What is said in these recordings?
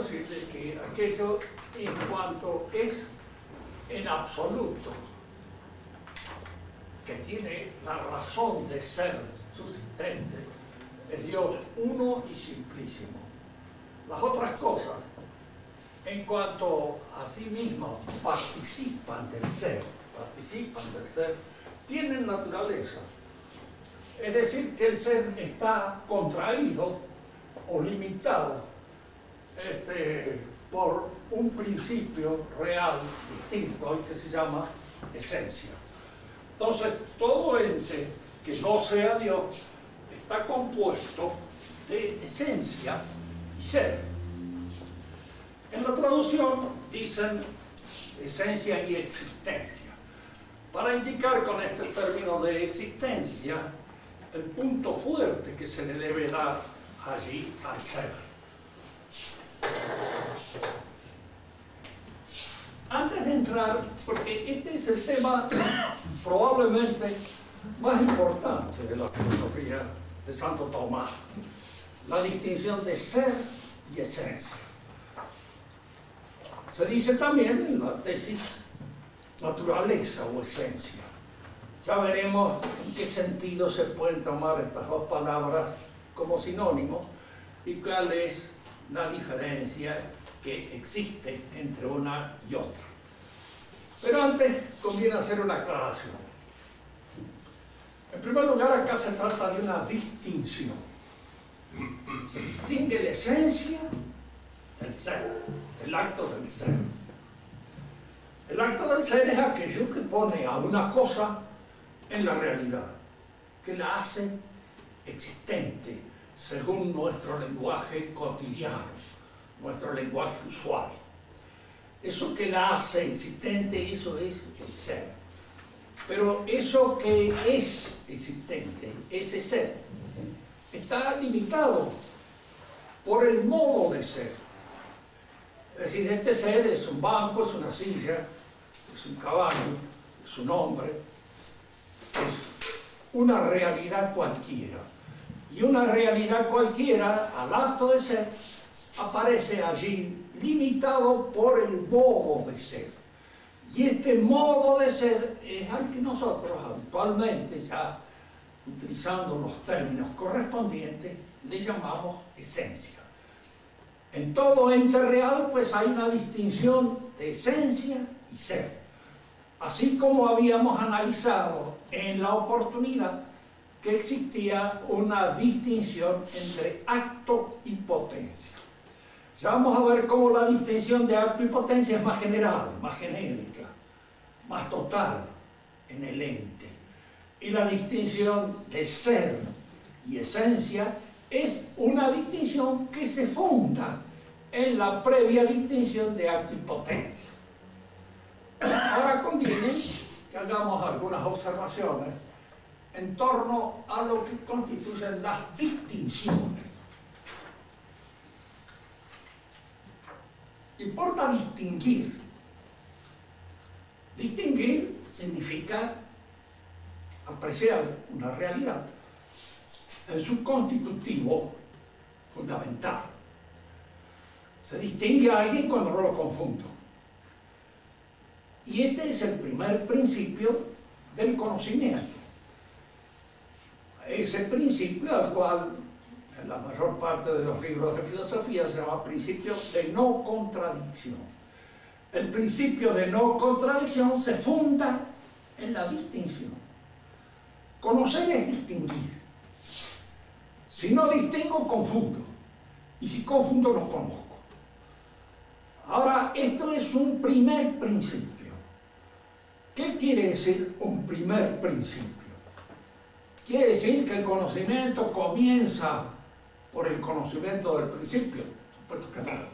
decir de que aquello en cuanto es en absoluto, que tiene la razón de ser subsistente, es Dios uno y simplísimo. Las otras cosas, en cuanto a sí mismas, participan del ser, tienen naturaleza. Es decir, que el ser está contraído o limitado por un principio real distinto al que se llama esencia. Entonces, todo ente que no sea Dios está compuesto de esencia y ser. En la traducción dicen esencia y existencia, para indicar con este término de existencia el punto fuerte que se le debe dar allí al ser. Antes de entrar, porque este es el tema probablemente más importante de la filosofía de Santo Tomás, la distinción de ser y esencia. Se dice también en la tesis naturaleza o esencia. Ya veremos en qué sentido se pueden tomar estas dos palabras como sinónimos y cuál es la diferencia que existe entre una y otra. Pero antes conviene hacer una aclaración. En primer lugar, acá se trata de una distinción. Se distingue la esencia del ser, el acto del ser. El acto del ser es aquello que pone a una cosa en la realidad, que la hace existente según nuestro lenguaje cotidiano, nuestro lenguaje usual. Eso que la hace existente, eso es el ser. Pero eso que es existente, ese ser, está limitado por el modo de ser. Es decir, este ser es un banco, es una silla, es un caballo, es un hombre, es una realidad cualquiera. Y una realidad cualquiera, al acto de ser, aparece allí limitado por el modo de ser. Y este modo de ser es al que nosotros habitualmente, ya utilizando los términos correspondientes, le llamamos esencia. En todo ente real, pues hay una distinción de esencia y ser. Así como habíamos analizado en la oportunidad que existía una distinción entre acto y potencia. Ya vamos a ver cómo la distinción de acto y potencia es más general, más genérica, más total en el ente. Y la distinción de ser y esencia es una distinción que se funda en la previa distinción de acto y potencia. Ahora conviene que hagamos algunas observaciones en torno a lo que constituyen las distinciones. Importa distinguir. Distinguir significa apreciar una realidad en su constitutivo fundamental. Se distingue a alguien cuando no lo confundo. Y este es el primer principio del conocimiento. Ese principio al cual en la mayor parte de los libros de filosofía se llama principio de no contradicción. El principio de no contradicción se funda en la distinción. Conocer es distinguir. Si no distingo, confundo. Y si confundo, no conozco. Ahora, esto es un primer principio. ¿Qué quiere decir un primer principio? Quiere decir que el conocimiento comienza por el conocimiento del principio. Supuesto que no.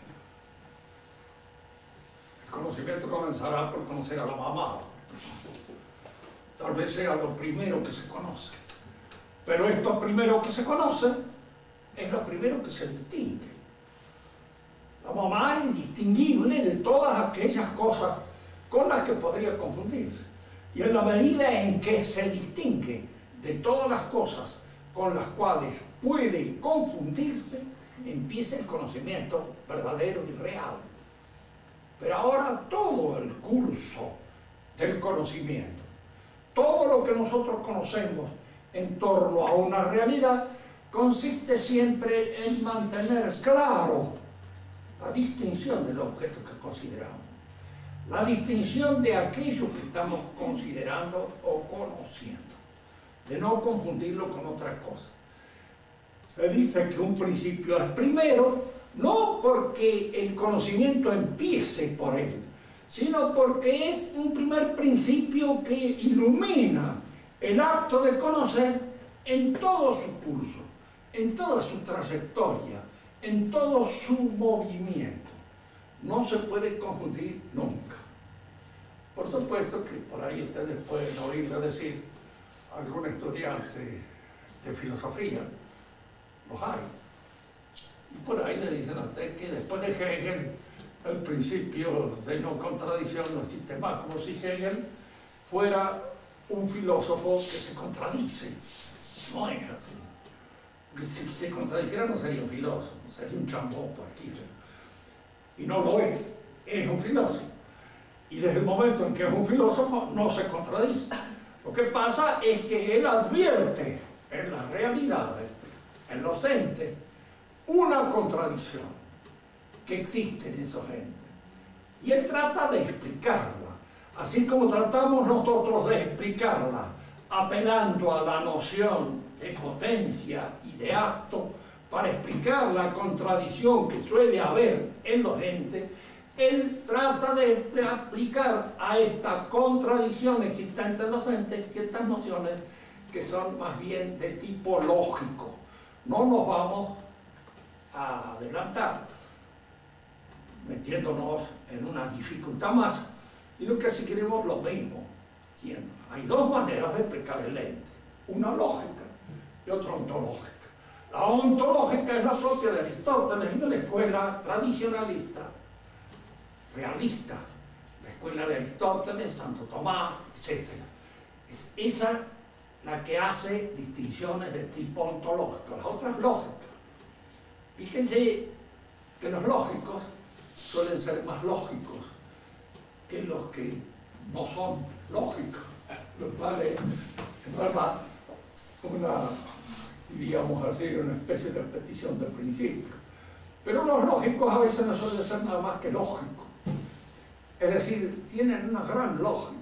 El conocimiento comenzará por conocer a la mamá. Tal vez sea lo primero que se conoce. Pero esto primero que se conoce es lo primero que se distingue. La mamá es distinguible de todas aquellas cosas con las que podría confundirse. Y en la medida en que se distingue de todas las cosas con las cuales puede confundirse, empieza el conocimiento verdadero y real. Pero ahora todo el curso del conocimiento, todo lo que nosotros conocemos en torno a una realidad, consiste siempre en mantener claro la distinción del objeto que consideramos, la distinción de aquello que estamos considerando o conociendo, de no confundirlo con otra cosa. Se dice que un principio es primero, no porque el conocimiento empiece por él, sino porque es un primer principio que ilumina el acto de conocer en todo su curso, en toda su trayectoria, en todo su movimiento. No se puede confundir nunca. Por supuesto que por ahí ustedes pueden oírle decir a algún estudiante de filosofía, los hay, y por ahí le dicen a usted que después de Hegel el principio de no contradicción no existe más, como si Hegel fuera un filósofo que se contradice. No es así. Porque si se contradijera no sería un filósofo, sería un chambón cualquiera. Y no lo es un filósofo. Y desde el momento en que es un filósofo no se contradice. Lo que pasa es que él advierte en las realidades, en los entes, una contradicción que existe en esos entes. Y él trata de explicarla, así como tratamos nosotros de explicarla, apelando a la noción de potencia y de acto para explicar la contradicción que suele haber en los entes. Él trata de aplicar a esta contradicción existente en los entes ciertas nociones que son más bien de tipo lógico. No nos vamos a adelantar metiéndonos en una dificultad más, y lo que si queremos lo mismo, siendo. Hay dos maneras de explicar el ente, una lógica y otra ontológica. La ontológica es la propia de Aristóteles y de la escuela tradicionalista, realista, la escuela de Aristóteles, Santo Tomás, etc. Es esa la que hace distinciones de tipo ontológico, las otras lógicas. Fíjense que los lógicos suelen ser más lógicos que los que no son lógicos, lo cual es, en verdad, diríamos así, una especie de petición de principio. Pero los lógicos a veces no suelen ser nada más que lógicos. Es decir, tienen una gran lógica.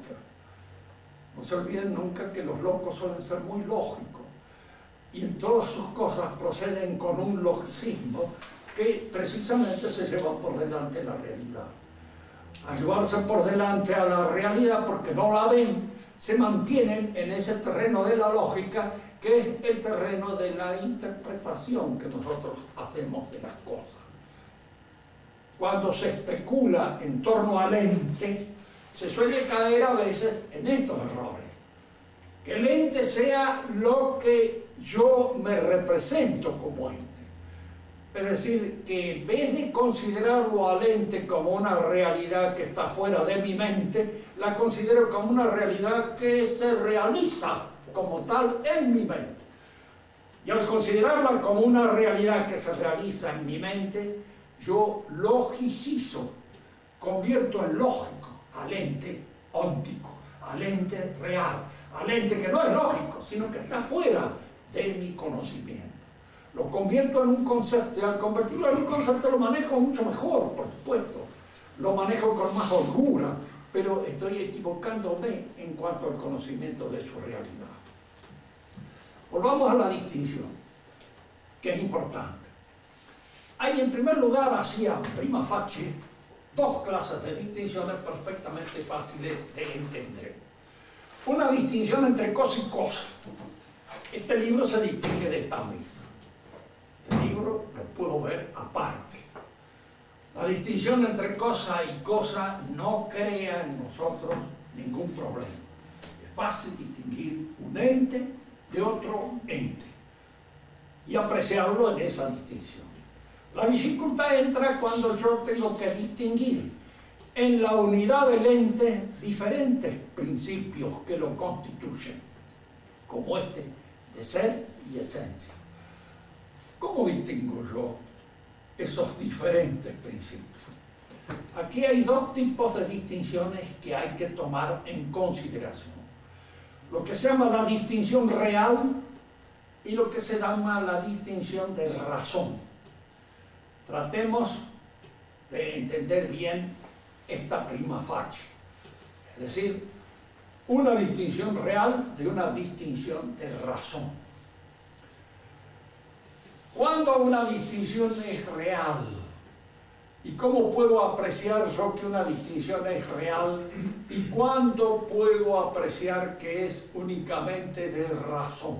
No se olviden nunca que los locos suelen ser muy lógicos y en todas sus cosas proceden con un logicismo que precisamente se lleva por delante la realidad. Al llevarse por delante a la realidad porque no la ven, se mantienen en ese terreno de la lógica, que es el terreno de la interpretación que nosotros hacemos de las cosas. Cuando se especula en torno al ente, se suele caer a veces en estos errores. Que el ente sea lo que yo me represento como ente. Es decir, que en vez de considerarlo al ente como una realidad que está fuera de mi mente, la considero como una realidad que se realiza como tal en mi mente. Y al considerarla como una realidad que se realiza en mi mente, yo logicizo, convierto en lógico al ente óntico, al ente real, al ente que no es lógico, sino que está fuera de mi conocimiento. Lo convierto en un concepto, y al convertirlo en un concepto lo manejo mucho mejor, por supuesto. Lo manejo con más holgura, pero estoy equivocándome en cuanto al conocimiento de su realidad. Volvamos a la distinción, que es importante. Hay en primer lugar, hacia prima facie, dos clases de distinciones perfectamente fáciles de entender. Una distinción entre cosa y cosa. Este libro se distingue de esta mesa. Este libro lo puedo ver aparte. La distinción entre cosa y cosa no crea en nosotros ningún problema. Es fácil distinguir un ente de otro ente y apreciarlo en esa distinción. La dificultad entra cuando yo tengo que distinguir en la unidad del ente diferentes principios que lo constituyen, como este de ser y esencia. ¿Cómo distingo yo esos diferentes principios. Aquí hay dos tipos de distinciones que hay que tomar en consideración. Lo que se llama la distinción real y lo que se llama la distinción de razón. Tratemos de entender bien esta prima facie, es decir, una distinción real de una distinción de razón. ¿Cuándo una distinción es real? ¿Y cómo puedo apreciar yo que una distinción es real? ¿Y cuándo puedo apreciar que es únicamente de razón?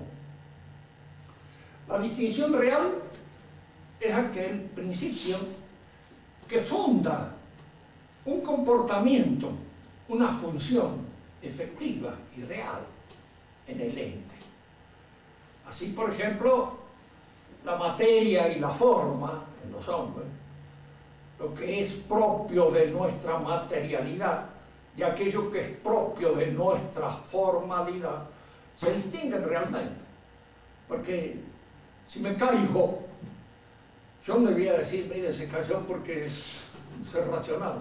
La distinción real es aquel principio que funda un comportamiento, una función efectiva y real en el ente. Así, por ejemplo, la materia y la forma en los hombres, lo que es propio de nuestra materialidad y aquello que es propio de nuestra formalidad, se distinguen realmente. Porque si me caigo, yo no le voy a decir, mire, se cayó porque es un ser racional.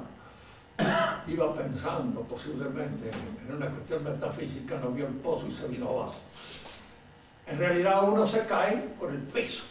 Iba pensando posiblemente en una cuestión metafísica, no vio el pozo y se vino abajo. En realidad uno se cae por el peso.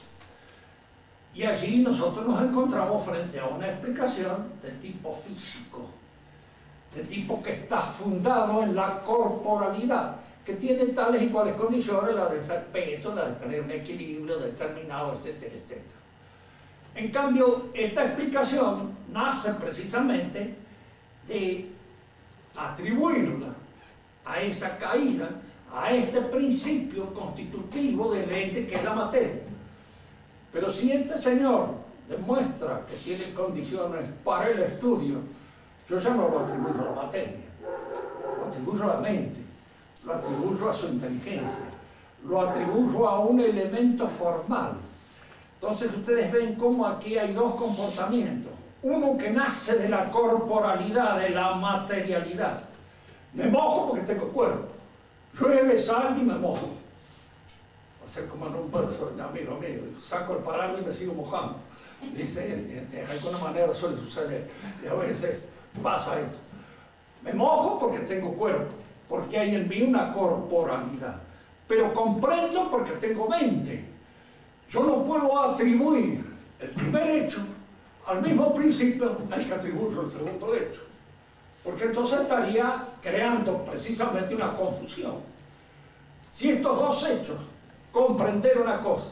Y allí nosotros nos encontramos frente a una explicación de tipo físico, de tipo que está fundado en la corporalidad, que tiene tales y cuales condiciones, la de ser peso, la de tener un equilibrio determinado, etcétera, etcétera. En cambio, esta explicación nace precisamente de atribuirla a esa caída, a este principio constitutivo del ente que es la materia. Pero si este señor demuestra que tiene condiciones para el estudio, yo ya no lo atribuyo a la materia, lo atribuyo a la mente, lo atribuyo a su inteligencia, lo atribuyo a un elemento formal. Entonces ustedes ven cómo aquí hay dos comportamientos. Uno que nace de la corporalidad, de la materialidad. Me mojo porque tengo cuerpo. Llueve, sal y me mojo. Va a ser como en un verso de amigo mío. Saco el paraguas y me sigo mojando. Dice él, de alguna manera suele suceder. Y a veces pasa eso. Me mojo porque tengo cuerpo, porque hay en mí una corporalidad. Pero comprendo porque tengo mente. Yo no puedo atribuir el primer hecho al mismo principio al que atribuyo el segundo hecho, porque entonces estaría creando precisamente una confusión. Si estos dos hechos, comprender una cosa,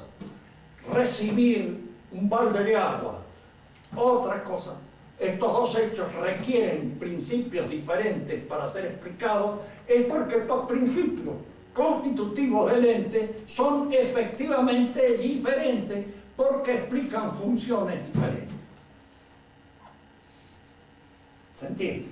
recibir un balde de agua, otra cosa, estos dos hechos requieren principios diferentes para ser explicados, es porque estos principios constitutivos del ente son efectivamente diferentes porque explican funciones diferentes. ¿Se entiende?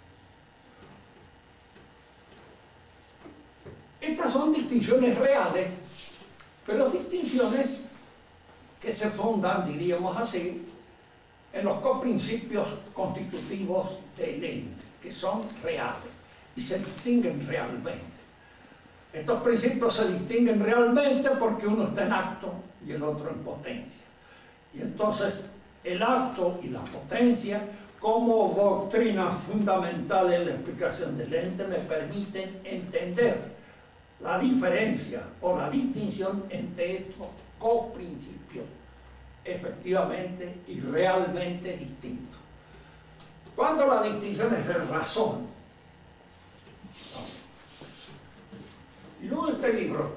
Estas son distinciones reales, pero distinciones que se fundan, diríamos así, en los coprincipios constitutivos del ente, que son reales y se distinguen realmente. Estos principios se distinguen realmente porque uno está en acto y el otro en potencia. Y entonces el acto y la potencia, como doctrina fundamental en la explicación del ente, me permiten entender la diferencia o la distinción entre estos coprincipios efectivamente y realmente distintos. Cuando la distinción es de razón, y luego este libro,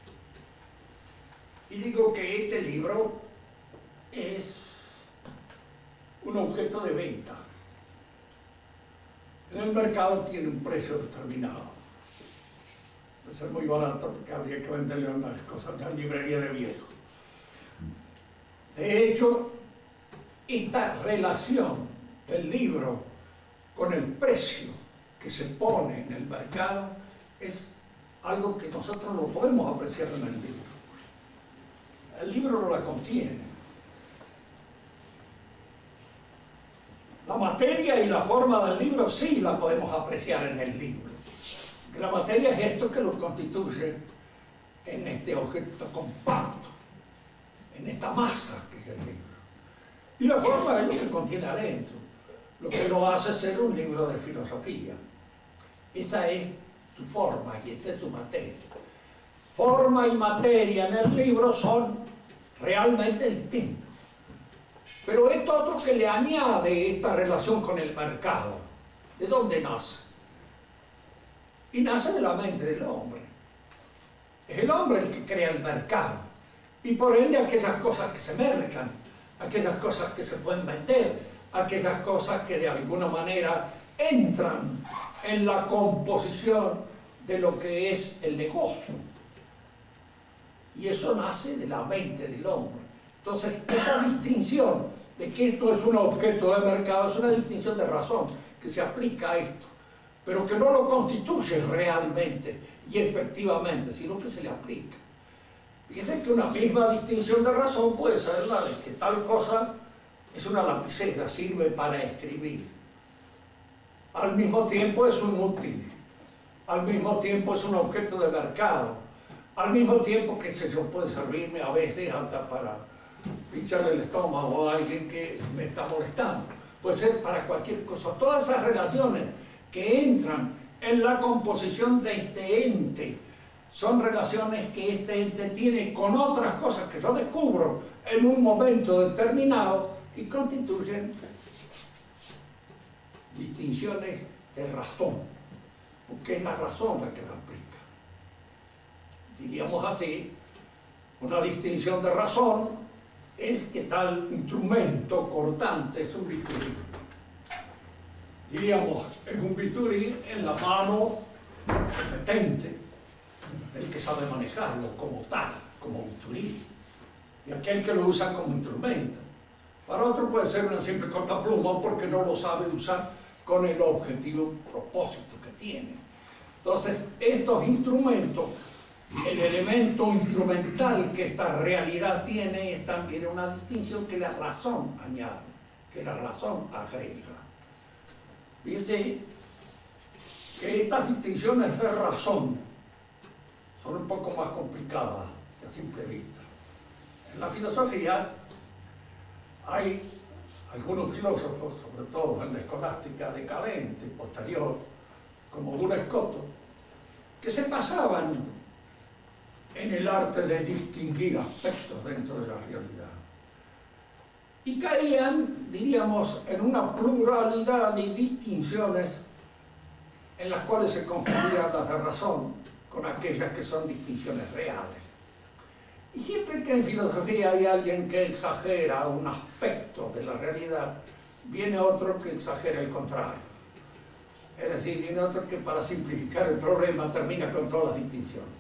y digo que este libro es un objeto de venta. En el mercado tiene un precio determinado. Debe ser muy barato porque habría que venderle unas cosas en la librería de viejo. De hecho, esta relación del libro con el precio que se pone en el mercado es algo que nosotros no podemos apreciar en el libro. El libro no la contiene. La materia y la forma del libro sí la podemos apreciar en el libro. La materia es esto que lo constituye en este objeto compacto, en esta masa que es el libro. Y la forma es lo que contiene adentro, lo que lo hace ser un libro de filosofía. Esa es su forma y esa es su materia. Forma y materia en el libro son realmente distintos. Pero esto otro que le añade esta relación con el mercado, ¿de dónde nace? Y nace de la mente del hombre. Es el hombre el que crea el mercado. Y por ende aquellas cosas que se mercan, aquellas cosas que se pueden vender, aquellas cosas que de alguna manera entran en la composición de lo que es el negocio. Y eso nace de la mente del hombre. Entonces, esa distinción de que esto es un objeto de mercado es una distinción de razón que se aplica a esto, pero que no lo constituye realmente y efectivamente, sino que se le aplica. Fíjense que una misma distinción de razón puede ser la de que tal cosa es una lapicera, sirve para escribir. Al mismo tiempo es un útil, al mismo tiempo es un objeto de mercado, al mismo tiempo, qué sé yo, puede servirme a veces hasta para pincharle el estómago a alguien que me está molestando. Puede ser para cualquier cosa. Todas esas relaciones que entran en la composición de este ente son relaciones que este ente tiene con otras cosas que yo descubro en un momento determinado y constituyen distinciones de razón, porque es la razón la que la aplica. Diríamos así, una distinción de razón es que tal instrumento cortante es un bisturí. Diríamos, es un bisturí en la mano competente del que sabe manejarlo como tal, como bisturí, y aquel que lo usa como instrumento. Para otro puede ser una simple cortapluma porque no lo sabe usar con el objetivo propósito que tiene. Entonces, estos instrumentos, el elemento instrumental que esta realidad tiene es también una distinción que la razón añade, que la razón agrega. Fíjense que estas distinciones de razón son un poco más complicadas que a simple vista. En la filosofía hay algunos filósofos, sobre todo en la escolástica decadente y posterior, como Duns Scotus, que se pasaban en el arte de distinguir aspectos dentro de la realidad. Y caían, diríamos, en una pluralidad de distinciones en las cuales se confundían las de razón con aquellas que son distinciones reales. Y siempre que en filosofía hay alguien que exagera un aspecto de la realidad, viene otro que exagera el contrario. Es decir, viene otro que para simplificar el problema termina con todas las distinciones.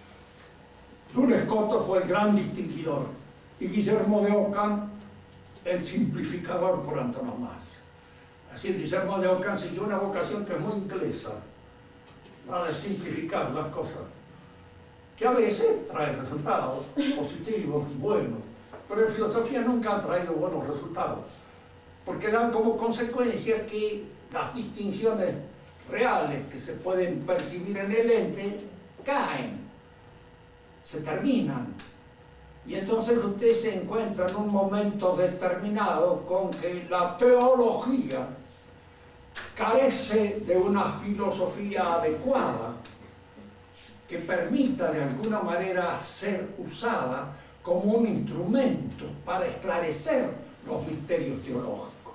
Duns Scotus fue el gran distinguidor y Guillermo de Ockham el simplificador por antonomasia. Así, Guillermo de Ockham siguió una vocación que es muy inglesa, la de simplificar las cosas, que a veces trae resultados positivos y buenos, pero en filosofía nunca ha traído buenos resultados, porque dan como consecuencia que las distinciones reales que se pueden percibir en el ente caen, se terminan, y entonces usted se encuentra en un momento determinado con que la teología carece de una filosofía adecuada que permita de alguna manera ser usada como un instrumento para esclarecer los misterios teológicos.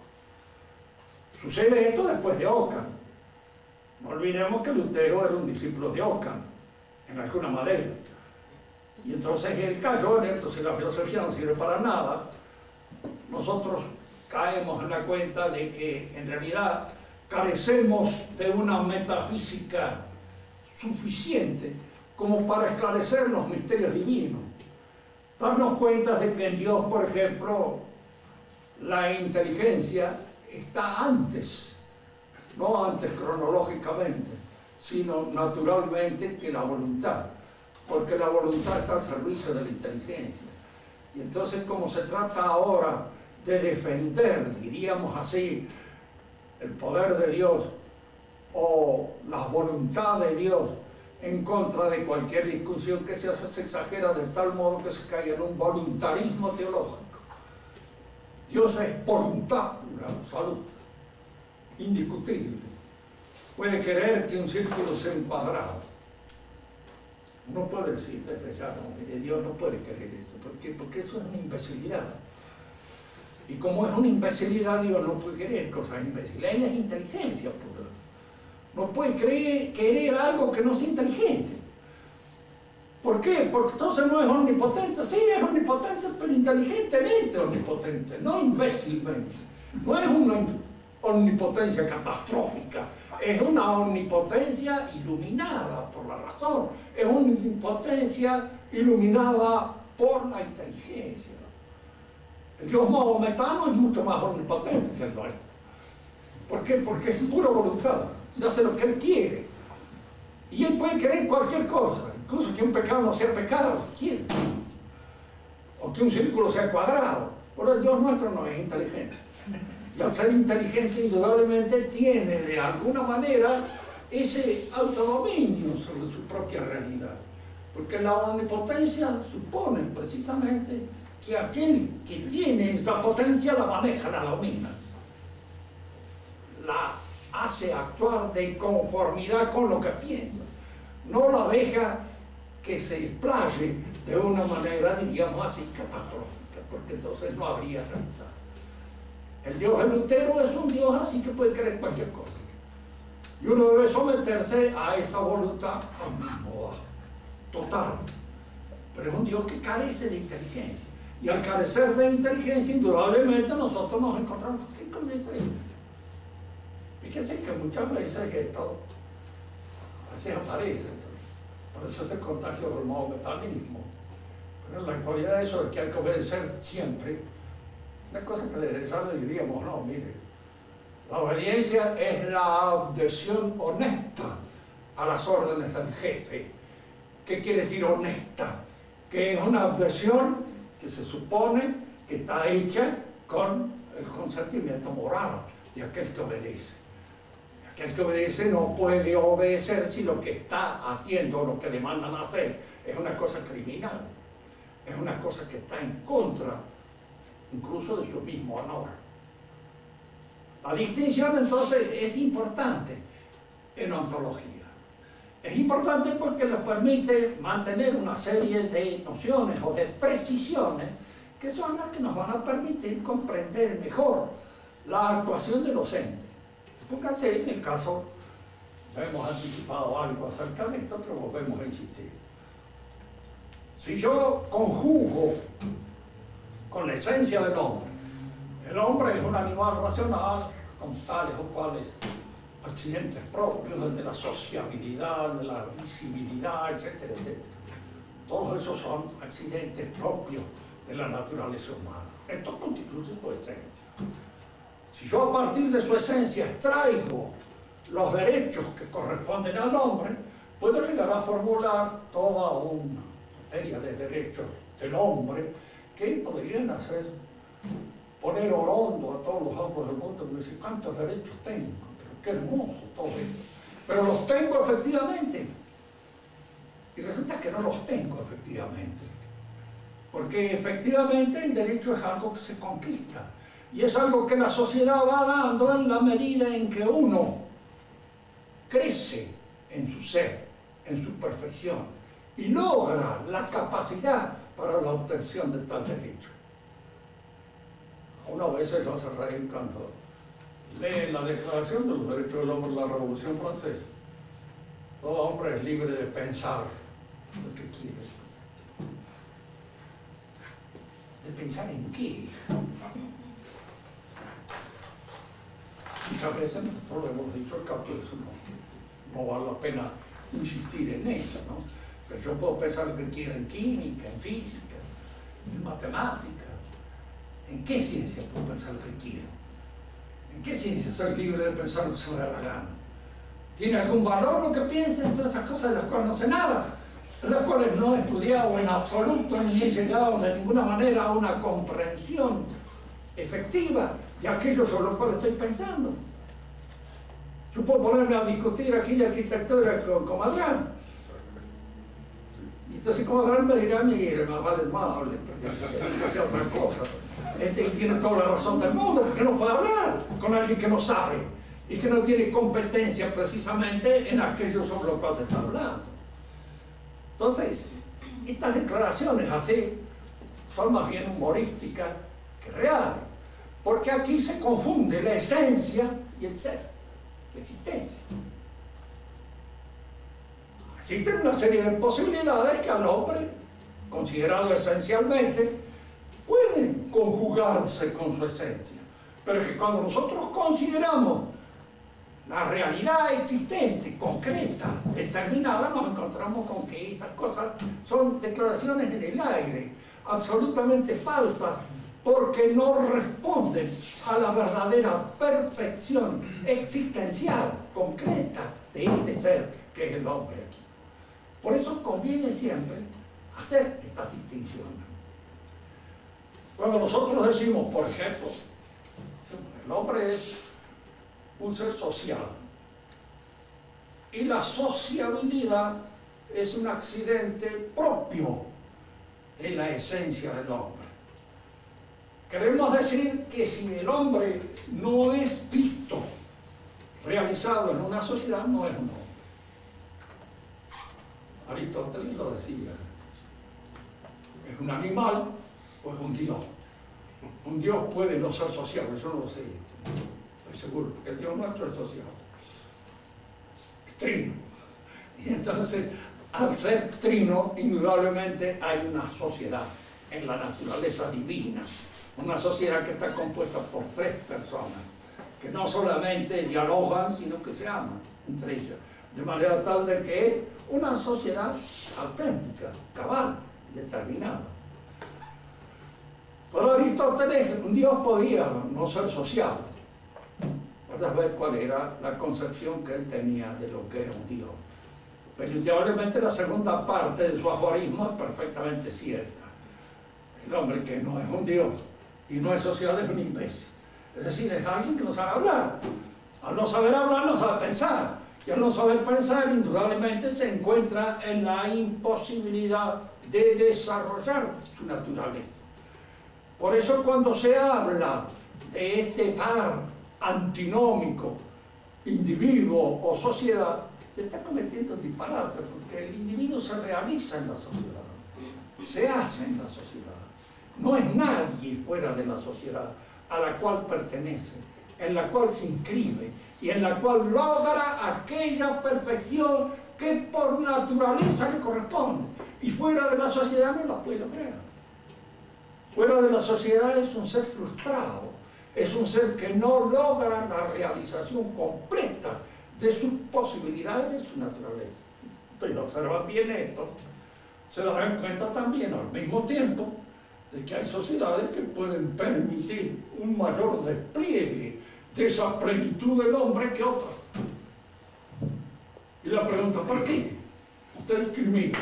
Sucede esto después de Ockham. No olvidemos que Lutero era un discípulo de Ockham, en alguna manera. Y entonces él cayó en esto, si la filosofía no sirve para nada, nosotros caemos en la cuenta de que en realidad carecemos de una metafísica suficiente como para esclarecer los misterios divinos. Darnos cuenta de que en Dios, por ejemplo, la inteligencia está antes, no antes cronológicamente, sino naturalmente que la voluntad, porque la voluntad está al servicio de la inteligencia. Y entonces, como se trata ahora de defender, diríamos así, el poder de Dios o la voluntad de Dios en contra de cualquier discusión que se hace, se exagera de tal modo que se cae en un voluntarismo teológico. Dios es voluntad pura, absoluta, indiscutible. Puede querer que un círculo sea un cuadrado. No puede decir desde ya, no, mire, Dios no puede querer eso. ¿Por qué? Porque eso es una imbecilidad. Y como es una imbecilidad, Dios no puede querer cosas imbéciles. Él es inteligencia pura. No puede querer algo que no sea inteligente. ¿Por qué? Porque entonces no es omnipotente. Sí, es omnipotente, pero inteligentemente omnipotente, no imbécilmente. No es una omnipotencia catastrófica, es una omnipotencia iluminada por la razón, es una omnipotencia iluminada por la inteligencia. El Dios mahometano es mucho más omnipotente que el nuestro. ¿Por qué? Porque es pura voluntad, se hace lo que Él quiere. Y Él puede querer cualquier cosa, incluso que un pecado no sea pecado, si quiere. O que un círculo sea cuadrado. Pero el Dios nuestro no es inteligente. Y al ser inteligente, indudablemente, tiene de alguna manera ese autodominio sobre su propia realidad. Porque la omnipotencia supone precisamente que aquel que tiene esa potencia la maneja, la domina. La hace actuar de conformidad con lo que piensa. No la deja que se explaye de una manera, diríamos así, catastrófica, porque entonces no habría realidad. El Dios eleuterio es un Dios así que puede creer cualquier cosa. Y uno debe someterse a esa voluntad total. Pero es un Dios que carece de inteligencia. Y al carecer de inteligencia, indudablemente nosotros nos encontramos con distracción. Fíjense que muchas veces esto así aparece. Por eso es el contagio del mahometanismo. Pero en la actualidad eso es que hay que obedecer siempre. Una cosa que le diríamos, no, mire, la obediencia es la adhesión honesta a las órdenes del jefe. ¿Qué quiere decir honesta? Que es una adhesión que se supone que está hecha con el consentimiento moral de aquel que obedece. Aquel que obedece no puede obedecer si lo que está haciendo o lo que le mandan a hacer es una cosa criminal, es una cosa que está en contra incluso de su mismo honor. La distinción entonces es importante en ontología. Es importante porque nos permite mantener una serie de nociones o de precisiones que son las que nos van a permitir comprender mejor la actuación de los entes. Póngase en el caso, ya hemos anticipado algo acerca de esto, pero volvemos a insistir. Si yo conjugo con la esencia del hombre, el hombre es un animal racional con tales o cuales accidentes propios de la sociabilidad, de la visibilidad, etcétera, etcétera. Todos esos son accidentes propios de la naturaleza humana. Esto constituye su esencia. Si yo a partir de su esencia extraigo los derechos que corresponden al hombre, puedo llegar a formular toda una materia de derechos del hombre que podrían hacer poner orondo a todos los hombres del mundo y decir cuántos derechos tengo, pero qué hermoso todo esto. Pero los tengo efectivamente. Y resulta que no los tengo efectivamente. Porque efectivamente el derecho es algo que se conquista. Y es algo que la sociedad va dando en la medida en que uno crece en su ser, en su perfección, y logra la capacidad para la obtención de tal derecho. A uno a veces lo hace reír cuando lee la Declaración de los Derechos del Hombre de la Revolución Francesa. Todo hombre es libre de pensar lo que quiere. ¿De pensar en qué? Muchas veces nosotros lo hemos dicho al cabo, eso no vale la pena insistir en eso, ¿no? Pero yo puedo pensar lo que quiero en química, en física, en matemática. ¿En qué ciencia puedo pensar lo que quiero? ¿En qué ciencia soy libre de pensar lo que se me da la gana? ¿Tiene algún valor lo que piense en todas esas cosas de las cuales no sé nada? De las cuales no he estudiado en absoluto ni he llegado de ninguna manera a una comprensión efectiva de aquello sobre lo cual estoy pensando. Yo puedo ponerme a discutir aquí de arquitectura con Adrián. Y Entonces, como Adán me dirá, mire, más vale más hable, porque sea otra cosa. Y tiene toda la razón del mundo, porque no puede hablar con alguien que no sabe y que no tiene competencia precisamente en aquello sobre lo cual se está hablando. Entonces, estas declaraciones así son más bien humorísticas que reales, porque aquí se confunde la esencia y el ser, la existencia. Existen una serie de posibilidades que al hombre, considerado esencialmente, pueden conjugarse con su esencia, pero es que cuando nosotros consideramos la realidad existente, concreta, determinada, nos encontramos con que esas cosas son declaraciones en el aire, absolutamente falsas, porque no responden a la verdadera perfección existencial, concreta, de este ser que es el hombre aquí. Por eso conviene siempre hacer estas distinciones. Cuando nosotros decimos, por ejemplo, el hombre es un ser social y la sociabilidad es un accidente propio de la esencia del hombre. Queremos decir que si el hombre no es visto, realizado en una sociedad, no es un hombre. Aristóteles lo decía. ¿Es un animal o es un dios? Un dios puede no ser sociable, yo no lo sé. Estoy seguro, porque el Dios nuestro es social. Es trino. Y entonces, al ser trino, indudablemente hay una sociedad en la naturaleza divina. Una sociedad que está compuesta por tres personas, que no solamente dialogan, sino que se aman entre ellas. De manera tal de que es una sociedad auténtica, cabal, determinada. Para Aristóteles, un Dios podía no ser social. Vas a ver cuál era la concepción que él tenía de lo que era un Dios. Pero indudablemente la segunda parte de su aforismo es perfectamente cierta. El hombre que no es un Dios y no es social es un imbécil. Es decir, es alguien que no sabe hablar. Al no saber hablar, no sabe pensar. Y al no saber pensar, indudablemente se encuentra en la imposibilidad de desarrollar su naturaleza. Por eso cuando se habla de este par antinómico, individuo o sociedad, se está cometiendo un disparate, porque el individuo se realiza en la sociedad, se hace en la sociedad. No es nadie fuera de la sociedad a la cual pertenece, en la cual se inscribe y en la cual logra aquella perfección que por naturaleza le corresponde. Y fuera de la sociedad no la puede lograr. Fuera de la sociedad es un ser frustrado, es un ser que no logra la realización completa de sus posibilidades y de su naturaleza. Ustedes observan bien esto, se darán cuenta también al mismo tiempo de que hay sociedades que pueden permitir un mayor despliegue de esa plenitud del hombre que otras. Y la pregunta, ¿por qué? Usted discrimina.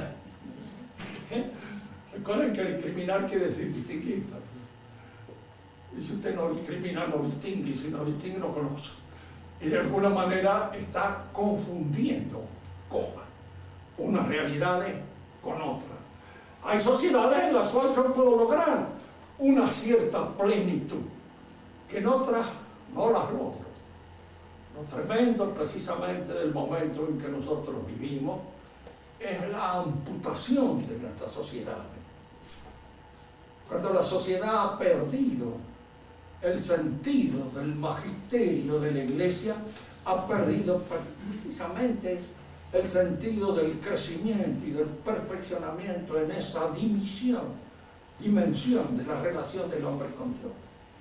Recuerden que discriminar quiere decir distinguir. Y si usted no discrimina, no distingue, y si no distingue, no conoce. Y de alguna manera está confundiendo cosas, unas realidades con otras. Hay sociedades en las cuales yo puedo lograr una cierta plenitud, que en otras no las logro. Lo tremendo precisamente del momento en que nosotros vivimos es la amputación de nuestras sociedades. Cuando la sociedad ha perdido el sentido del magisterio de la Iglesia, ha perdido precisamente el sentido del crecimiento y del perfeccionamiento en esa dimensión de la relación del hombre con Dios.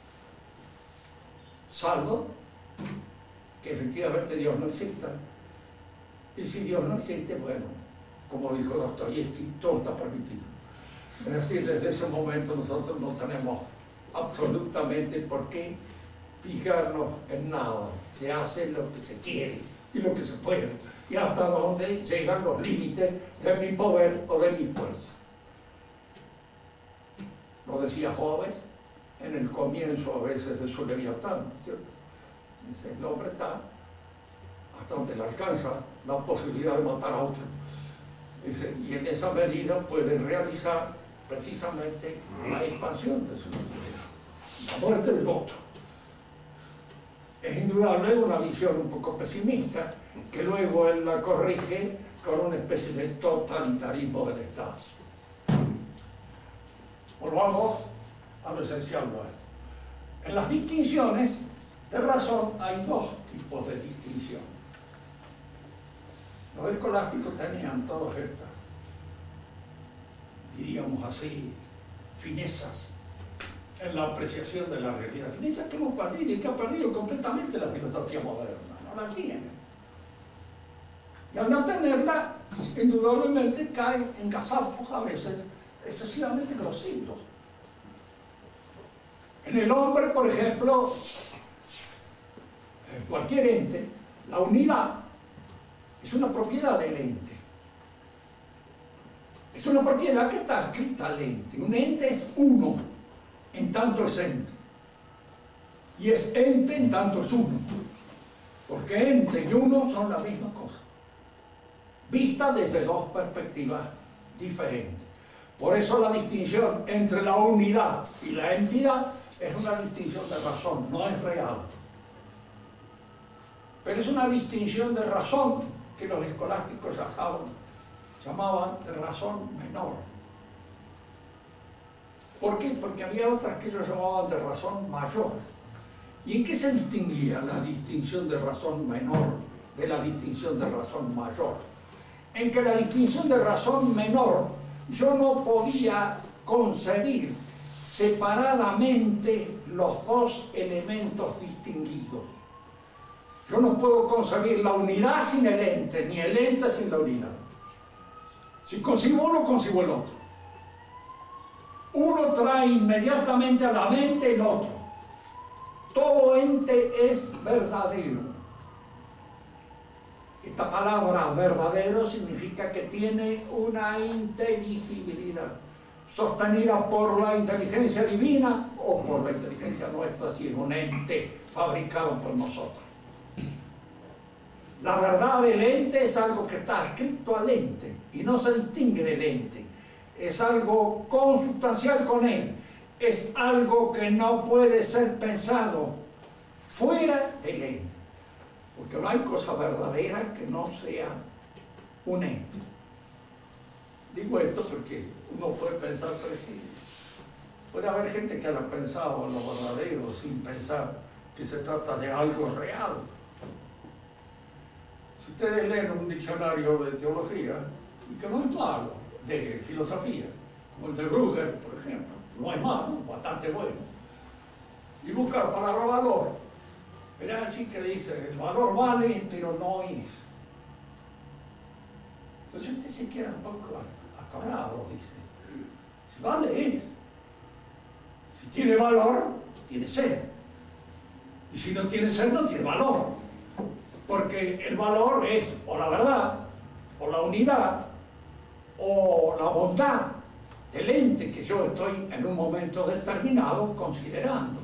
Salvo que efectivamente Dios no exista. Y si Dios no existe, bueno, como dijo Dostoyevsky, todo está permitido. Es decir, desde ese momento nosotros no tenemos absolutamente por qué fijarnos en nada. Se hace lo que se quiere y lo que se puede, y hasta dónde llegan los límites de mi poder o de mi fuerza. Lo decía Hobbes en el comienzo a veces de su Leviatán, ¿cierto? Dice, el hombre está hasta donde le alcanza la posibilidad de matar a otro. Y en esa medida pueden realizar precisamente la expansión de su naturaleza, la muerte del otro. Es indudable una visión un poco pesimista, que luego él la corrige con una especie de totalitarismo del Estado. Volvamos a lo esencial nuestro. En las distinciones de razón hay dos tipos de distinción. Los escolásticos tenían todas estas, diríamos así, finezas en la apreciación de la realidad. Finezas que hemos perdido y que ha perdido completamente la filosofía moderna. No la tiene. Y al no tenerla, indudablemente cae en gazapos a veces excesivamente groseros. En el hombre, por ejemplo, en cualquier ente, la unidad es una propiedad del ente. Es una propiedad que está adscrita al ente. Un ente es uno, en tanto es ente. Y es ente en tanto es uno. Porque ente y uno son la misma cosa, vista desde dos perspectivas diferentes. Por eso la distinción entre la unidad y la entidad es una distinción de razón, no es real. Pero es una distinción de razón que los escolásticos llamaban de razón menor. ¿Por qué? Porque había otras que ellos llamaban de razón mayor. ¿Y en qué se distinguía la distinción de razón menor de la distinción de razón mayor? En que la distinción de razón menor yo no podía concebir separadamente los dos elementos distinguidos. Yo no puedo concebir la unidad sin el ente, ni el ente sin la unidad. Si concibo uno, concibo el otro. Uno trae inmediatamente a la mente el otro. Todo ente es verdadero. Esta palabra verdadero significa que tiene una inteligibilidad, sostenida por la inteligencia divina o por la inteligencia nuestra, si es un ente fabricado por nosotros. La verdad del ente es algo que está adscrito al ente y no se distingue del ente. Es algo consubstancial con él. Es algo que no puede ser pensado fuera del ente. Porque no hay cosa verdadera que no sea un ente. Digo esto porque uno puede pensar, pero es que puede haber gente que haya pensado en lo verdadero sin pensar que se trata de algo real. Si ustedes leen un diccionario de teología, y que no es malo, de filosofía, como el de Brugger, por ejemplo, no es malo, bastante bueno, y buscar la palabra valor, verán así que dice, el valor vale, pero no es. Entonces usted se queda un poco atorado, dice, si vale es, si tiene valor, tiene ser, y si no tiene ser, no tiene valor. Porque el valor es o la verdad, o la unidad, o la bondad del ente que yo estoy en un momento determinado considerando.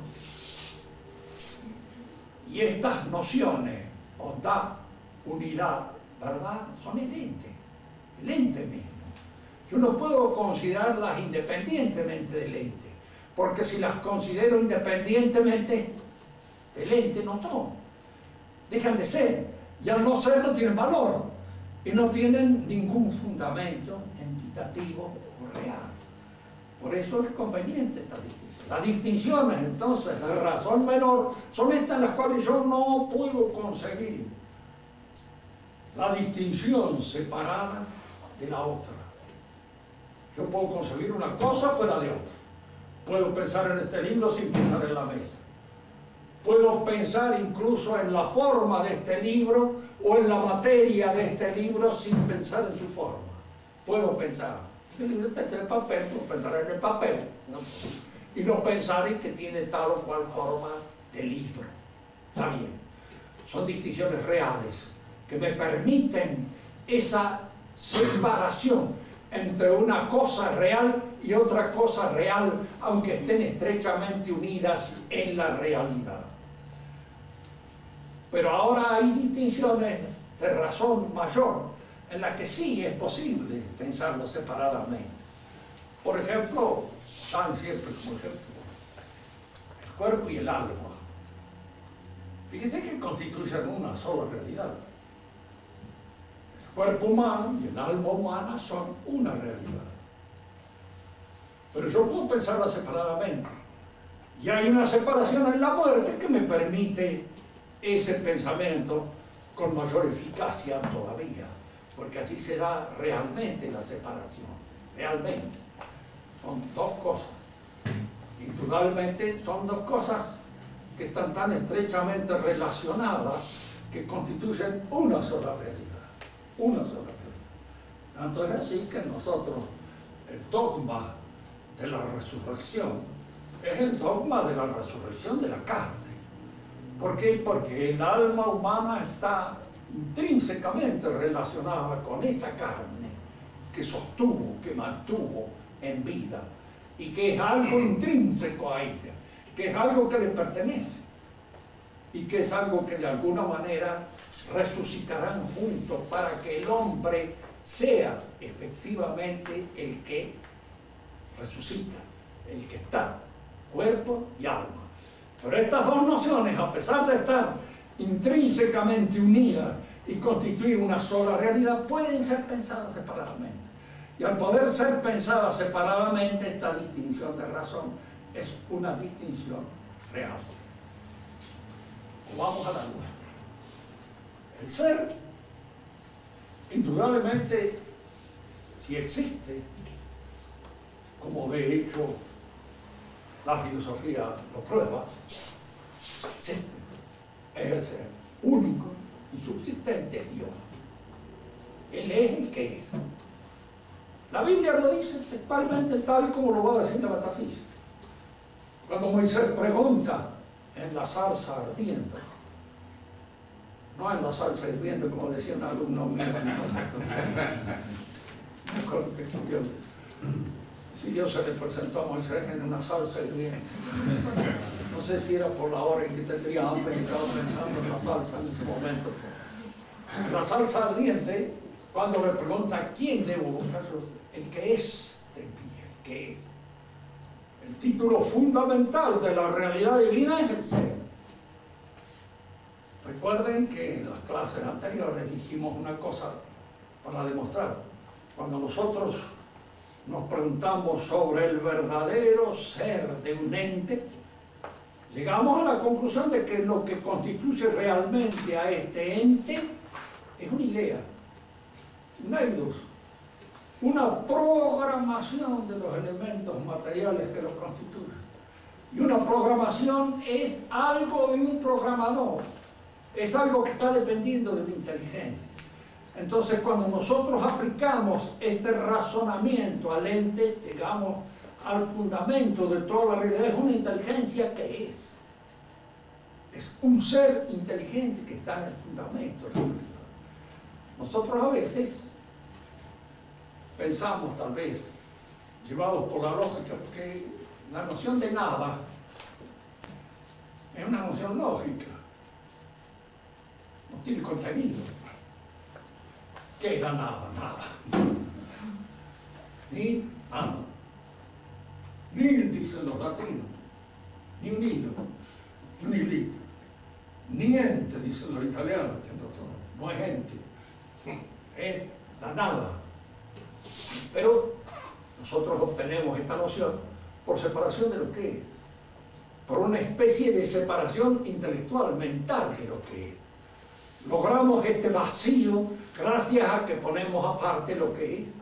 Y estas nociones, bondad, unidad, verdad, son el ente mismo. Yo no puedo considerarlas independientemente del ente, porque si las considero independientemente del ente no son. Dejan de ser, y al no ser no tienen valor y no tienen ningún fundamento entitativo o real. Por eso es conveniente esta distinción. Las distinciones entonces de razón menor son estas las cuales yo no puedo concebir la distinción separada de la otra. Yo puedo concebir una cosa fuera de otra. Puedo pensar en este libro sin pensar en la mesa. Puedo pensar incluso en la forma de este libro o en la materia de este libro sin pensar en su forma. Puedo pensar. El libro está hecho de papel, puedo pensar en el papel, ¿no? Y no pensar en que tiene tal o cual forma de libro. Está bien. Son distinciones reales que me permiten esa separación entre una cosa real y otra cosa real, aunque estén estrechamente unidas en la realidad. Pero ahora hay distinciones de razón mayor, en la que sí es posible pensarlo separadamente. Por ejemplo, dan siempre como ejemplo el cuerpo y el alma. Fíjense que constituyen una sola realidad. El cuerpo humano y el alma humana son una realidad. Pero yo puedo pensarla separadamente. Y hay una separación en la muerte que me permite ese pensamiento con mayor eficacia todavía, porque así se da realmente la separación, realmente. Son dos cosas. Indudablemente son dos cosas que están tan estrechamente relacionadas que constituyen una sola realidad. Una sola realidad. Tanto es así que nosotros, el dogma de la resurrección es el dogma de la resurrección de la carne. ¿Por qué? Porque el alma humana está intrínsecamente relacionada con esa carne que sostuvo, que mantuvo en vida y que es algo intrínseco a ella, que es algo que le pertenece y que es algo que de alguna manera resucitarán juntos para que el hombre sea efectivamente el que resucita, el que está, cuerpo y alma. Pero estas dos nociones, a pesar de estar intrínsecamente unidas y constituir una sola realidad, pueden ser pensadas separadamente. Y al poder ser pensadas separadamente, esta distinción de razón es una distinción real. Vamos a la nuestra. El ser, indudablemente, si existe, como de hecho la filosofía lo prueba, existe, es el ser único y subsistente, es Dios. Él es el que es. La Biblia lo dice textualmente tal como lo va a decir la metafísica. Cuando Moisés pregunta en la zarza ardiente, no en la salsa hirviendo, como decía un alumno mío, si Dios se le presentó a Moisés en una salsa hirviendo. No sé si era por la hora en que tendría hambre y estaba pensando en la salsa en ese momento. La salsa ardiente, cuando le pregunta quién debo buscar, el que es de mí, el que es. El título fundamental de la realidad divina es el ser. Recuerden que en las clases anteriores dijimos una cosa para demostrar. Cuando nosotros nos preguntamos sobre el verdadero ser de un ente, llegamos a la conclusión de que lo que constituye realmente a este ente es una idea, un eidos, una programación de los elementos materiales que lo constituyen. Y una programación es algo de un programador, es algo que está dependiendo de una inteligencia. Entonces, cuando nosotros aplicamos este razonamiento al ente, llegamos al fundamento de toda la realidad. Es una inteligencia que es un ser inteligente que está en el fundamento de la realidad. Nosotros a veces pensamos, tal vez, llevados por la lógica, porque la noción de nada es una noción lógica, no tiene contenido. ¿Qué es la nada? Nada. Ni nada. Nil, dicen los latinos. Ni un hilo. Ni un hilito. Niente, dicen los italianos. No es gente. Es la nada. Pero nosotros obtenemos esta noción por separación de lo que es. Por una especie de separación intelectual, mental de lo que es. Logramos este vacío gracias a que ponemos aparte lo que es.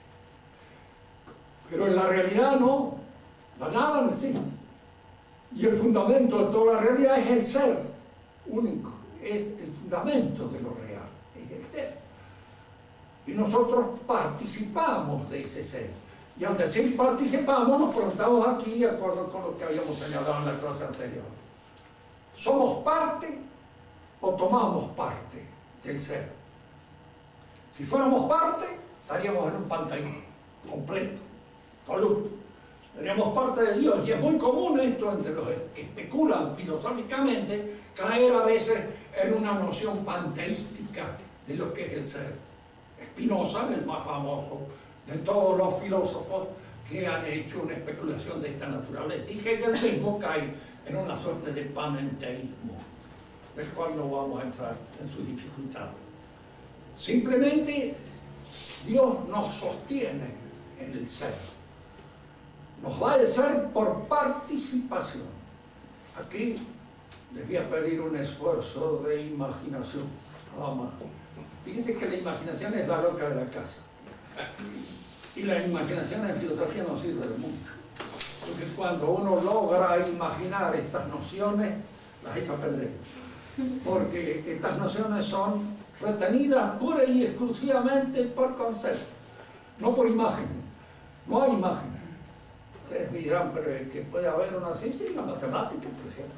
Pero en la realidad no, la nada no existe. Y el fundamento de toda la realidad es el ser único, es el fundamento de lo real, es el ser. Y nosotros participamos de ese ser. Y al decir participamos, nos preguntamos aquí, de acuerdo con lo que habíamos señalado en la clase anterior. ¿Somos parte o tomamos parte del ser? Si fuéramos parte, estaríamos en un panteón completo, absoluto. Seríamos parte de Dios. Y es muy común esto entre los que especulan filosóficamente, caer a veces en una noción panteística de lo que es el ser. Es Spinoza, el más famoso de todos los filósofos que han hecho una especulación de esta naturaleza. Y Hegel mismo cae en una suerte de panenteísmo, del cual no vamos a entrar en sus dificultades. Simplemente Dios nos sostiene en el ser. Nos da el ser por participación. Aquí les voy a pedir un esfuerzo de imaginación, nada más. Fíjense que la imaginación es la loca de la casa. Y la imaginación en filosofía no sirve de mucho. Porque cuando uno logra imaginar estas nociones, las echa a perder. Porque estas nociones son retenidas pura y exclusivamente por concepto, no por imagen. No hay imagen. Ustedes me dirán, pero es que puede haber una ciencia y la matemática, por ejemplo.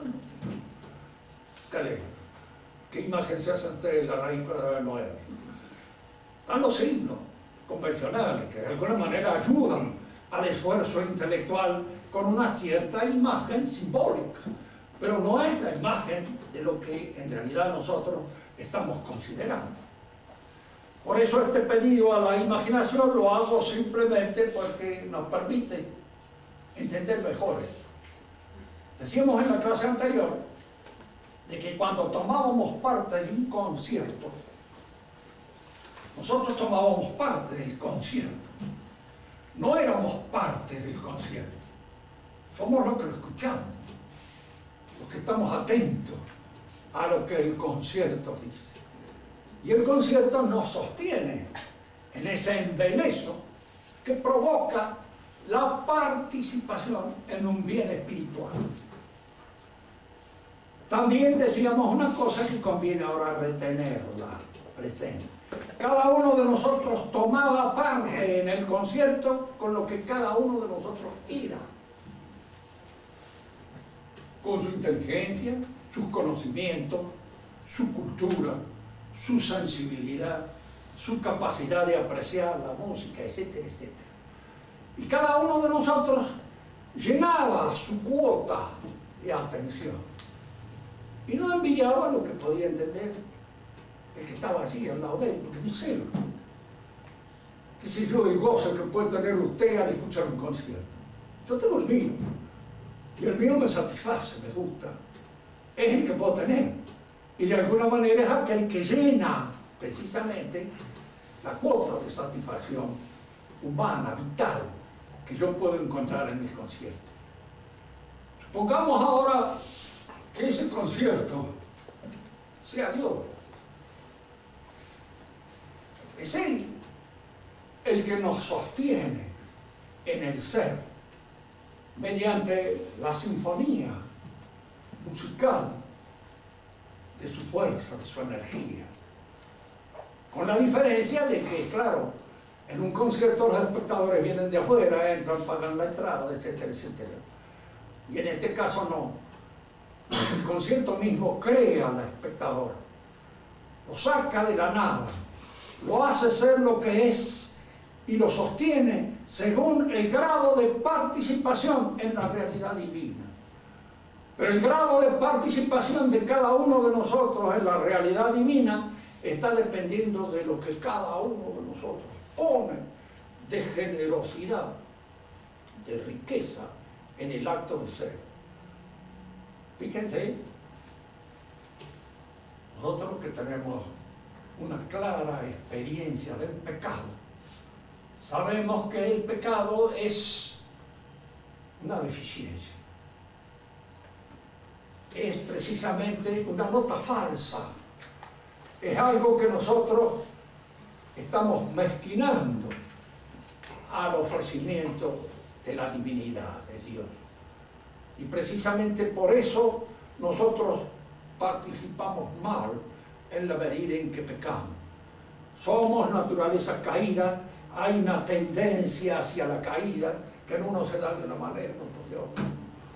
¿Qué imagen se hace ustedes de la raíz cuadrada de 9? Están los signos convencionales que de alguna manera ayudan al esfuerzo intelectual con una cierta imagen simbólica, pero no es la imagen de lo que en realidad nosotros estamos considerando. Por eso este pedido a la imaginación lo hago simplemente porque nos permite entender mejor esto. Decíamos en la clase anterior de que cuando tomábamos parte de un concierto, nosotros tomábamos parte del concierto, no éramos parte del concierto, somos los que lo escuchamos, los que estamos atentos a lo que el concierto dice. Y el concierto nos sostiene en ese embeleso que provoca la participación en un bien espiritual. También decíamos una cosa que conviene ahora retenerla presente. Cada uno de nosotros tomaba parte en el concierto con lo que cada uno de nosotros era. Con su inteligencia, sus conocimientos, su cultura, su sensibilidad, su capacidad de apreciar la música, etcétera, etcétera. Y cada uno de nosotros llenaba su cuota de atención. Y no enviaba lo que podía entender el que estaba allí al lado de él, porque no sé, qué sé yo, el gozo que puede tener usted al escuchar un concierto. Yo tengo el mío, y el mío me satisface, me gusta. Es el que puedo tener. Y de alguna manera es aquel que llena precisamente la cuota de satisfacción humana, vital, que yo puedo encontrar en mis conciertos. Supongamos ahora que ese concierto sea Dios. Es Él el que nos sostiene en el ser mediante la sinfonía musical de su fuerza, de su energía. Con la diferencia de que, claro, en un concierto los espectadores vienen de afuera, entran, pagan la entrada, etcétera, etcétera. Y en este caso no. El concierto mismo crea al espectador, lo saca de la nada, lo hace ser lo que es y lo sostiene según el grado de participación en la realidad divina. Pero el grado de participación de cada uno de nosotros en la realidad divina está dependiendo de lo que cada uno de nosotros pone de generosidad, de riqueza en el acto de ser. Fíjense, nosotros que tenemos una clara experiencia del pecado, sabemos que el pecado es una deficiencia. Es precisamente una nota falsa. Es algo que nosotros estamos mezquinando al ofrecimiento de la divinidad de Dios. Y precisamente por eso nosotros participamos mal en la medida en que pecamos. Somos naturaleza caída, hay una tendencia hacia la caída que en uno se da de una manera, en otro de otra.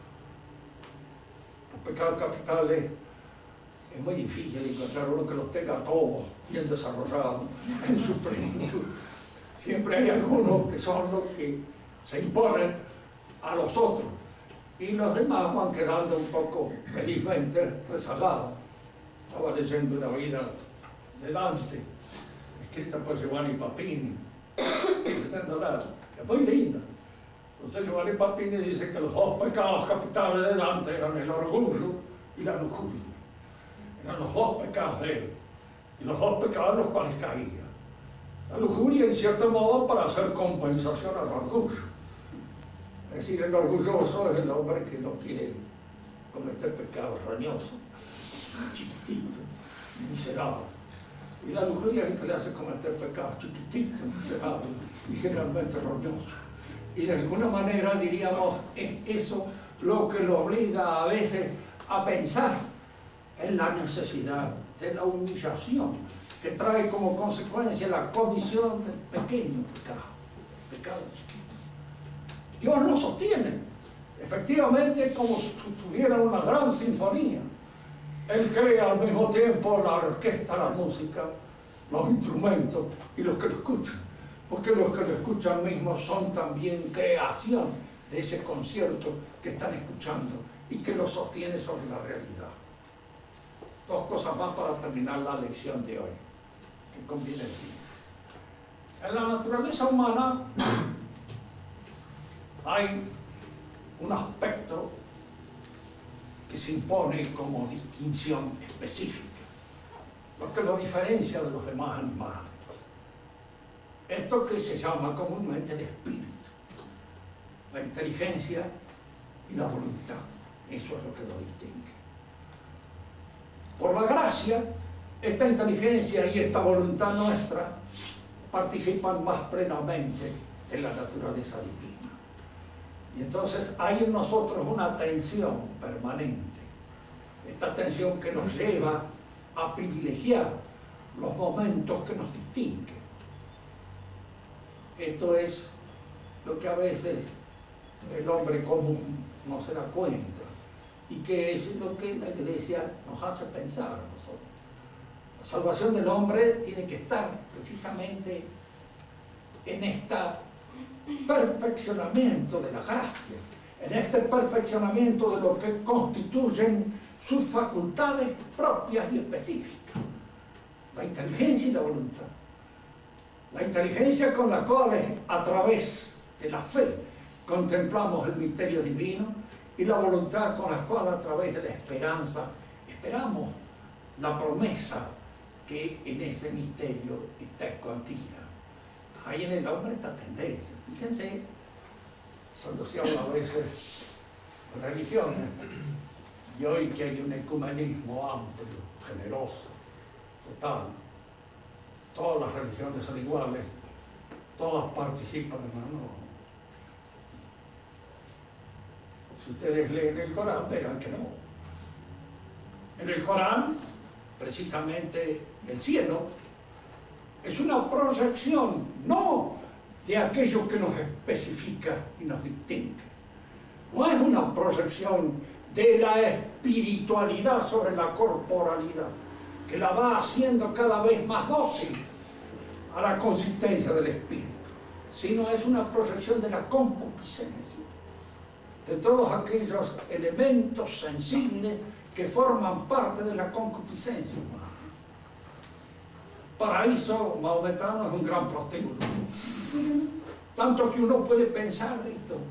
Los pecados capitales es muy difícil encontrar uno que los tenga todos bien desarrollados en su plenitud. Siempre hay algunos que son los que se imponen a los otros y los demás van quedando un poco felizmente rezagados. Estaba leyendo una vida de Dante, escrita por Giovanni Papini, es muy linda. Entonces Giovanni Papini dice que los dos pecados capitales de Dante eran el orgullo y la lujuria. Eran los dos pecados de él, y los dos pecados en los cuales caía. La lujuria, en cierto modo, para hacer compensación al orgullo. Es decir, el orgulloso es el hombre que no quiere cometer pecados roñosos, chiquitito, miserable. Y la lujuria es que le hace cometer pecados chiquititos, miserables y generalmente roñosos. Y de alguna manera, diríamos, es eso lo que lo obliga a veces a pensar en la necesidad de la humillación que trae como consecuencia la comisión del pequeño pecado chiquito. Dios lo sostiene, efectivamente, como si tuviera una gran sinfonía. Él crea al mismo tiempo la orquesta, la música, los instrumentos y los que lo escuchan, porque los que lo escuchan mismos son también creación de ese concierto que están escuchando y que lo sostiene sobre la realidad. Dos cosas más para terminar la lección de hoy, que conviene decir. En la naturaleza humana hay un aspecto que se impone como distinción específica, lo que lo diferencia de los demás animales. Esto que se llama comúnmente el espíritu, la inteligencia y la voluntad. Eso es lo que lo distingue. Por la gracia, esta inteligencia y esta voluntad nuestra participan más plenamente en la naturaleza divina. Y entonces hay en nosotros una tensión permanente, esta tensión que nos lleva a privilegiar los momentos que nos distinguen. Esto es lo que a veces el hombre común no se da cuenta y que es lo que la Iglesia nos hace pensar a nosotros. La salvación del hombre tiene que estar precisamente en este perfeccionamiento de la gracia, en este perfeccionamiento de lo que constituyen sus facultades propias y específicas, la inteligencia y la voluntad. La inteligencia con la cual a través de la fe contemplamos el misterio divino y la voluntad con la cual a través de la esperanza esperamos la promesa que en ese misterio está escondida. Hay en el hombre esta tendencia. Fíjense, cuando se habla a veces de religiones, y hoy que hay un ecumenismo amplio, generoso, total, todas las religiones son iguales, todas participan de mano. Si ustedes leen el Corán, verán que no. En el Corán, precisamente, el cielo es una proyección, no de aquello que nos especifica y nos distingue. No es una proyección de la espiritualidad sobre la corporalidad, que la va haciendo cada vez más dócil a la consistencia del espíritu, sino es una proyección de la concupiscencia, de todos aquellos elementos sensibles que forman parte de la concupiscencia humana. Paraíso maometano es un gran prostíbulo, tanto que uno puede pensar de esto,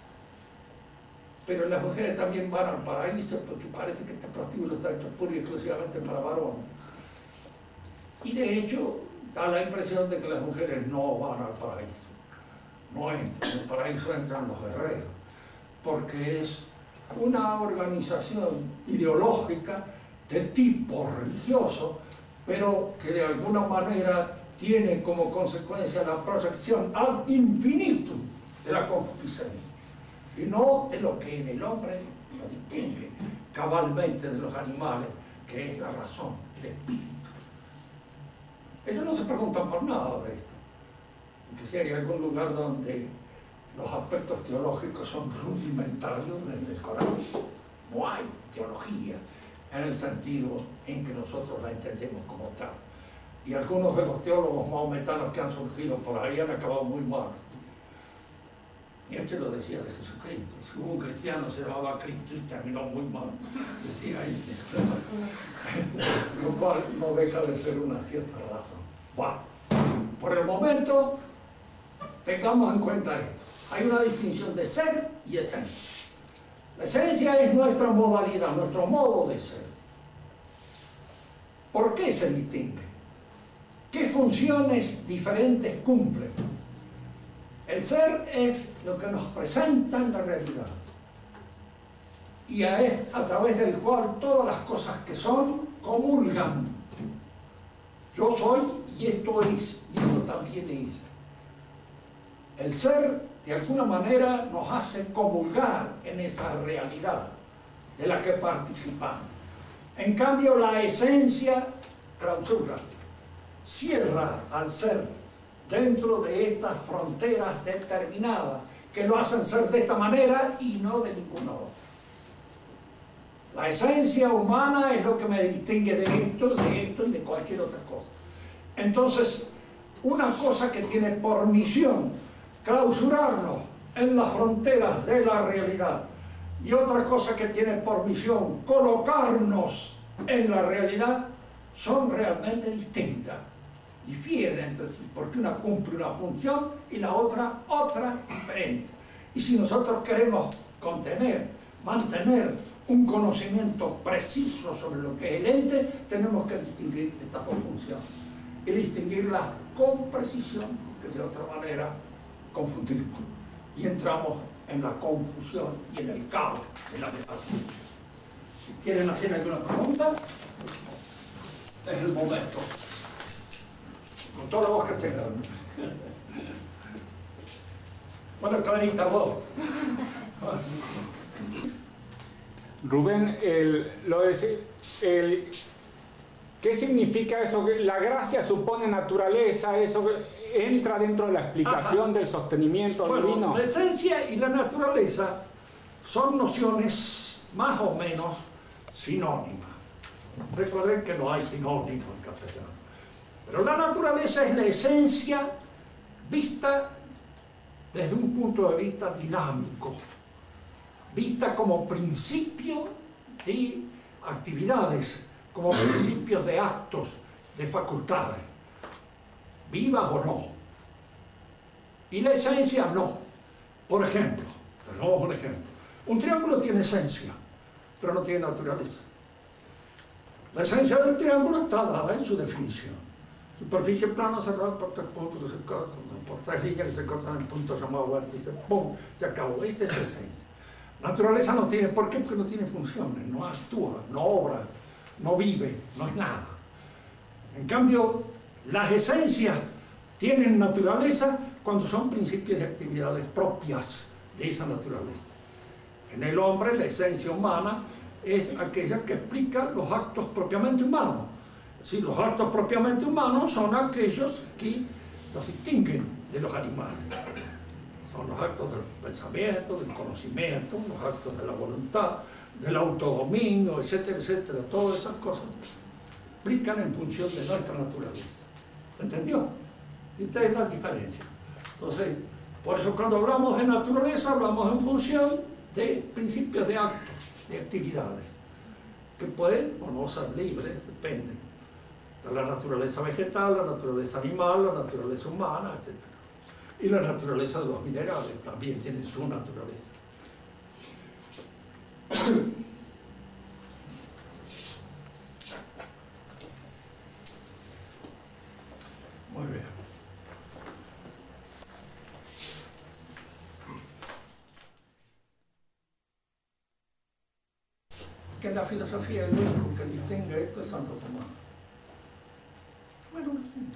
pero las mujeres también van al paraíso porque parece que este prostíbulo está hecho pura y exclusivamente para varones. Y de hecho da la impresión de que las mujeres no van al paraíso, no entran. En el paraíso entran los guerreros, porque es una organización ideológica de tipo religioso, pero que de alguna manera tiene como consecuencia la proyección ad infinitum de la concupiscencia, y no de lo que en el hombre lo distingue cabalmente de los animales, que es la razón, el espíritu. Ellos no se preguntan por nada de esto, porque si hay algún lugar donde los aspectos teológicos son rudimentarios, en el Corán no hay teología en el sentido en que nosotros la entendemos como tal. Y algunos de los teólogos maometanos que han surgido por ahí han acabado muy mal. Y este lo decía de Jesucristo. Si hubo un cristiano se llamaba Cristo y terminó muy mal, decía él. Lo cual no deja de ser una cierta razón. Bueno. Por el momento, tengamos en cuenta esto. Hay una distinción de ser y esencia. La esencia es nuestra modalidad, nuestro modo de ser. ¿Por qué se distingue? ¿Qué funciones diferentes cumplen? El ser es lo que nos presenta en la realidad y es a través del cual todas las cosas que son comulgan. Yo soy y esto es, y esto también es. El ser, de alguna manera, nos hace comulgar en esa realidad de la que participamos. En cambio, la esencia clausura, cierra al ser dentro de estas fronteras determinadas que lo hacen ser de esta manera y no de ninguna otra. La esencia humana es lo que me distingue de esto y de cualquier otra cosa. Entonces, una cosa que tiene por misión clausurarnos en las fronteras de la realidad y otra cosa que tiene por misión colocarnos en la realidad son realmente distintas, difieren entre sí, porque una cumple una función y la otra diferente. Y si nosotros queremos mantener un conocimiento preciso sobre lo que es el ente, tenemos que distinguir estas dos funciones y distinguirlas con precisión, que de otra manera confundimos y entramos en la confusión y en el caos de la metafísica. Si quieren hacer alguna pregunta, es el momento, con toda la voz que tengan. Bueno, Clarita, vos. Rubén, ¿qué significa eso? La gracia supone naturaleza, eso entra dentro de la explicación del sostenimiento divino. La esencia y la naturaleza son nociones más o menos sinónimas. Recuerden que no hay sinónimo en castellano. Pero la naturaleza es la esencia vista desde un punto de vista dinámico, vista como principio de actividades, como principios de actos, de facultades, vivas o no. Y la esencia no. Por ejemplo, tenemos un ejemplo. Un triángulo tiene esencia, pero no tiene naturaleza. La esencia del triángulo está dada en su definición. Superficie plana cerrada por tres puntos que se cortan, por tres líneas que se cortan en punto llamado vértice. ¡Pum! Se acabó. Esa es la esencia. Naturaleza no tiene. ¿Por qué? Porque no tiene funciones, no actúa, no obra, no vive, no es nada. En cambio, las esencias tienen naturaleza cuando son principios de actividades propias de esa naturaleza. En el hombre, la esencia humana es aquella que explica los actos propiamente humanos. Sí, los actos propiamente humanos son aquellos que los distinguen de los animales. Son los actos del pensamiento, del conocimiento, los actos de la voluntad, del autodominio, etcétera, etcétera. Todas esas cosas explican en función de nuestra naturaleza. ¿Se entendió? Esta es la diferencia. Entonces, por eso cuando hablamos de naturaleza, hablamos en función de principios de actos, de actividades, que pueden o no ser libres, depende. De la naturaleza vegetal, la naturaleza animal, la naturaleza humana, etc. Y la naturaleza de los minerales también tienen su naturaleza. Muy bien. Que en la filosofía el único que distingue esto es Santo Tomás. Bueno, distingue.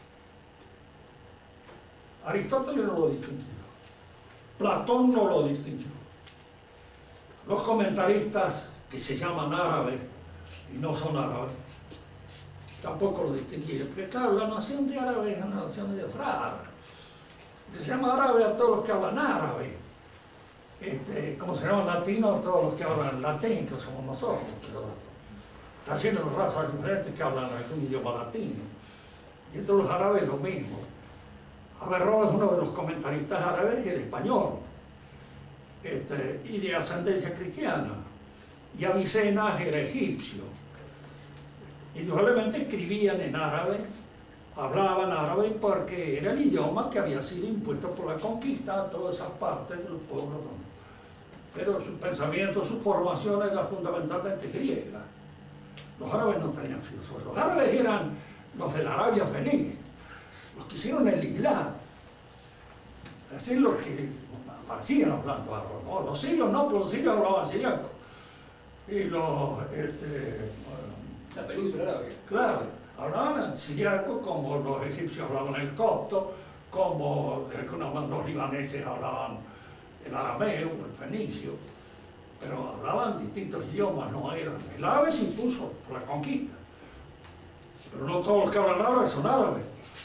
Aristóteles no lo distinguió. Platón no lo distinguió. Los comentaristas que se llaman árabes y no son árabes tampoco lo distinguieron. Porque claro, la noción de árabe es una noción medio rara. Se llama árabe a todos los que hablan árabe. Como se llama latino a todos los que hablan latín, que somos nosotros. Pero está lleno de razas diferentes que hablan algún idioma latino. Y entre los árabes lo mismo. Averroes es uno de los comentaristas árabes y el español, y de ascendencia cristiana. Y Avicena era egipcio. Indudablemente escribían en árabe hablaban árabe porque era el idioma que había sido impuesto por la conquista a todas esas partes de los pueblos. Pero su pensamiento, su formación era fundamentalmente griega. Los árabes no tenían filosofía. Los árabes eran los de la Arabia Feliz, los que hicieron el Islam. Es decir, los que siguen hablando árabe, ¿no? Los sirios no, pero los sirios hablaban siriaco. Y los... la península árabe. Claro, hablaban el siriaco como los egipcios hablaban el copto, como los libaneses hablaban el arameo, el fenicio, pero hablaban distintos idiomas, no eran. El árabe se impuso por la conquista, pero no todos los que hablan árabe son árabes.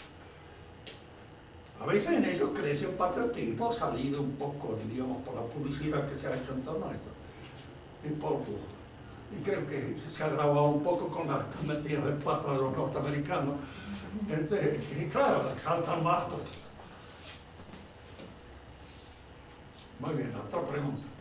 A veces en ellos crece un patriotismo salido un poco, diríamos, por la publicidad que se ha hecho en torno a esto. Y creo que se ha agravado un poco con las metidas de pata de los norteamericanos. Y claro, exaltan más. Muy bien, otra pregunta.